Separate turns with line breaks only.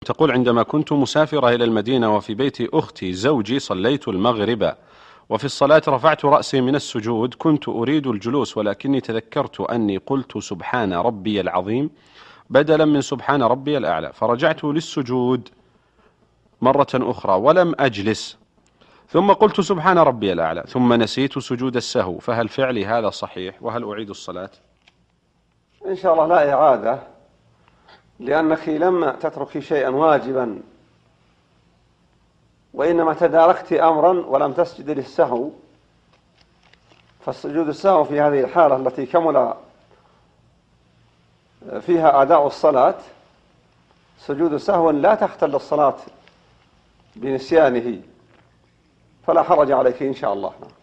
تقول: عندما كنت مسافرة إلى المدينة وفي بيت أختي زوجي صليت المغرب، وفي الصلاة رفعت رأسي من السجود، كنت أريد الجلوس ولكني تذكرت أني قلت سبحان ربي العظيم بدلا من سبحان ربي الأعلى، فرجعت للسجود مرة أخرى ولم أجلس، ثم قلت سبحان ربي الأعلى، ثم نسيت سجود السهو، فهل فعلي هذا صحيح؟ وهل أعيد الصلاة؟
إن شاء الله لا إعادة، لأنك لم تتركي شيئا واجبا، وإنما تداركت أمرا ولم تسجد للسهو. فالسجود السهو في هذه الحالة التي كمل فيها أداء الصلاة سجود سهو لا تختل الصلاة بنسيانه، فلا حرج عليك إن شاء الله.